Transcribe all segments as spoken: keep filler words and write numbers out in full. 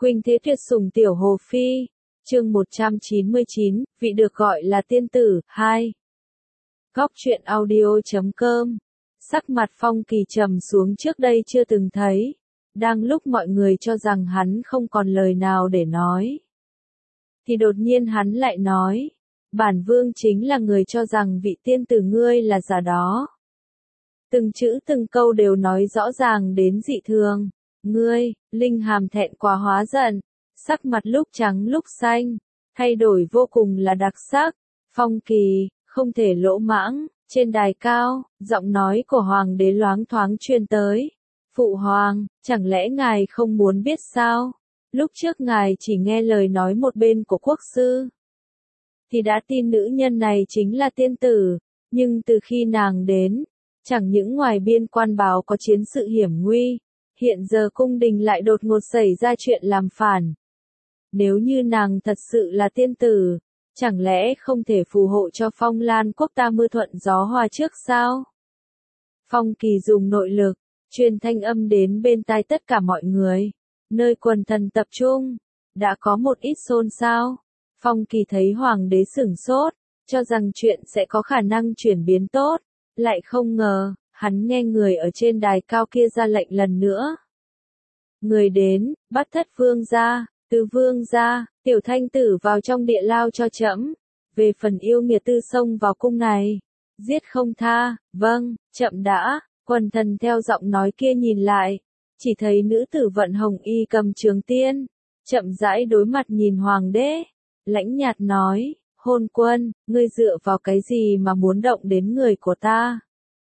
Khuynh thế tuyệt sủng tiểu hồ phi, chương một trăm chín mươi chín, vị được gọi là tiên tử, hai. Góc truyện audio chấm com. Sắc mặt Phong Kỳ trầm xuống trước đây chưa từng thấy, đang lúc mọi người cho rằng hắn không còn lời nào để nói. Thì đột nhiên hắn lại nói, bản vương chính là người cho rằng vị tiên tử ngươi là giả đó. Từng chữ từng câu đều nói rõ ràng đến dị thường. Ngươi, Linh Hàm thẹn quá hóa giận, sắc mặt lúc trắng lúc xanh, thay đổi vô cùng là đặc sắc. Phong Kỳ, không thể lỗ mãng, trên đài cao, giọng nói của hoàng đế loáng thoáng truyền tới. Phụ hoàng, chẳng lẽ ngài không muốn biết sao? Lúc trước ngài chỉ nghe lời nói một bên của quốc sư, thì đã tin nữ nhân này chính là tiên tử, nhưng từ khi nàng đến, chẳng những ngoài biên quan báo có chiến sự hiểm nguy, hiện giờ cung đình lại đột ngột xảy ra chuyện làm phản. Nếu như nàng thật sự là tiên tử, chẳng lẽ không thể phù hộ cho Phong Lan quốc ta mưa thuận gió hòa trước sao? Phong Kỳ dùng nội lực, truyền thanh âm đến bên tai tất cả mọi người, nơi quần thần tập trung, đã có một ít xôn xao. Phong Kỳ thấy hoàng đế sửng sốt, cho rằng chuyện sẽ có khả năng chuyển biến tốt, lại không ngờ, hắn nghe người ở trên đài cao kia ra lệnh lần nữa. Người đến, bắt thất vương gia, tứ vương gia, tiểu thanh tử vào trong địa lao cho trẫm. Về phần yêu nghiệt tư xông vào cung này, giết không tha. Vâng, chậm đã. Quần thần theo giọng nói kia nhìn lại, chỉ thấy nữ tử Vận Hồng Y cầm trường tiên, chậm rãi đối mặt nhìn hoàng đế, lãnh nhạt nói, hôn quân, ngươi dựa vào cái gì mà muốn động đến người của ta?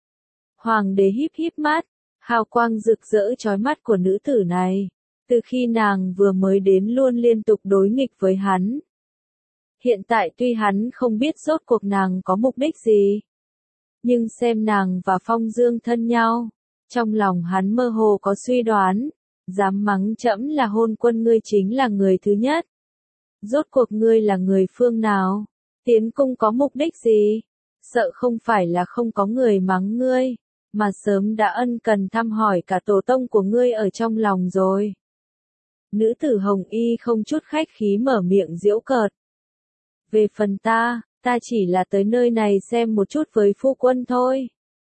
Hoàng đế híp híp mắt, hào quang rực rỡ chói mắt của nữ tử này, từ khi nàng vừa mới đến luôn liên tục đối nghịch với hắn. Hiện tại tuy hắn không biết rốt cuộc nàng có mục đích gì, nhưng xem nàng và Phong Dương thân nhau, trong lòng hắn mơ hồ có suy đoán, dám mắng trẫm là hôn quân ngươi chính là người thứ nhất. Rốt cuộc ngươi là người phương nào? Tiến cung có mục đích gì? Sợ không phải là không có người mắng ngươi, mà sớm đã ân cần thăm hỏi cả tổ tông của ngươi ở trong lòng rồi. Nữ tử Hồng Y không chút khách khí mở miệng giễu cợt. Về phần ta, ta chỉ là tới nơi này xem một chút với phu quân thôi.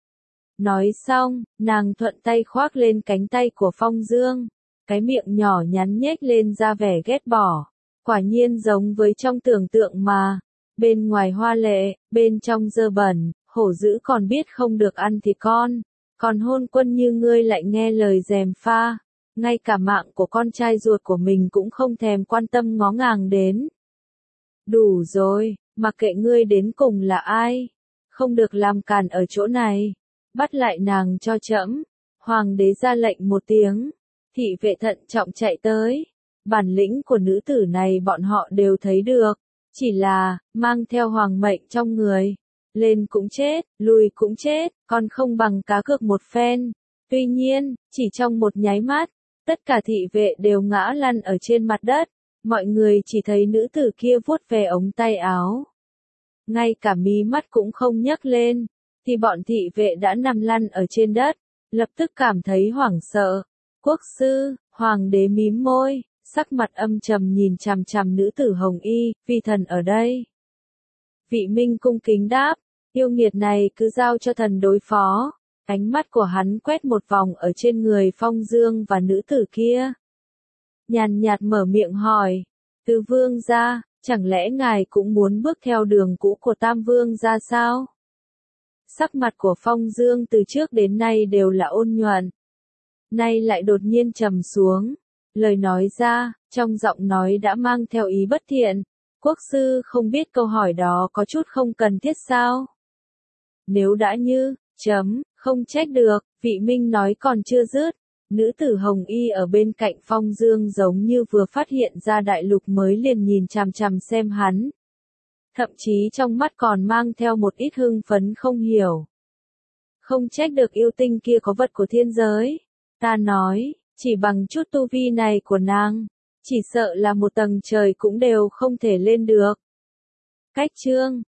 Nói xong, nàng thuận tay khoác lên cánh tay của Phong Dương, cái miệng nhỏ nhắn nhếch lên ra vẻ ghét bỏ. Quả nhiên giống với trong tưởng tượng mà, bên ngoài hoa lệ, bên trong dơ bẩn, hổ dữ còn biết không được ăn thì con, còn hôn quân như ngươi lại nghe lời gièm pha, ngay cả mạng của con trai ruột của mình cũng không thèm quan tâm ngó ngàng đến. Đủ rồi, mặc kệ ngươi đến cùng là ai, không được làm càn ở chỗ này, bắt lại nàng cho trẫm. Hoàng đế ra lệnh một tiếng, thị vệ thận trọng chạy tới. Bản lĩnh của nữ tử này bọn họ đều thấy được, chỉ là, mang theo hoàng mệnh trong người, lên cũng chết, lùi cũng chết, còn không bằng cá cược một phen. Tuy nhiên, chỉ trong một nháy mắt, tất cả thị vệ đều ngã lăn ở trên mặt đất, mọi người chỉ thấy nữ tử kia vuốt về ống tay áo. Ngay cả mí mắt cũng không nhấc lên, thì bọn thị vệ đã nằm lăn ở trên đất, lập tức cảm thấy hoảng sợ. Quốc sư, hoàng đế mím môi, sắc mặt âm trầm nhìn chằm chằm nữ tử Hồng Y, vi thần ở đây. Vị Minh cung kính đáp, yêu nghiệt này cứ giao cho thần đối phó. Ánh mắt của hắn quét một vòng ở trên người Phong Dương và nữ tử kia. Nhàn nhạt mở miệng hỏi, Tứ vương gia, chẳng lẽ ngài cũng muốn bước theo đường cũ của Tam vương gia sao? Sắc mặt của Phong Dương từ trước đến nay đều là ôn nhuận, nay lại đột nhiên trầm xuống. Lời nói ra, trong giọng nói đã mang theo ý bất thiện. Quốc sư không biết câu hỏi đó có chút không cần thiết sao? Nếu đã như, chấm, không trách được, vị Minh nói còn chưa dứt. Nữ tử Hồng Y ở bên cạnh Phong Dương giống như vừa phát hiện ra đại lục mới liền nhìn chằm chằm xem hắn. Thậm chí trong mắt còn mang theo một ít hưng phấn không hiểu. Không trách được yêu tinh kia có vật của thiên giới. Ta nói, chỉ bằng chút tu vi này của nàng, chỉ sợ là một tầng trời cũng đều không thể lên được. Cách chương,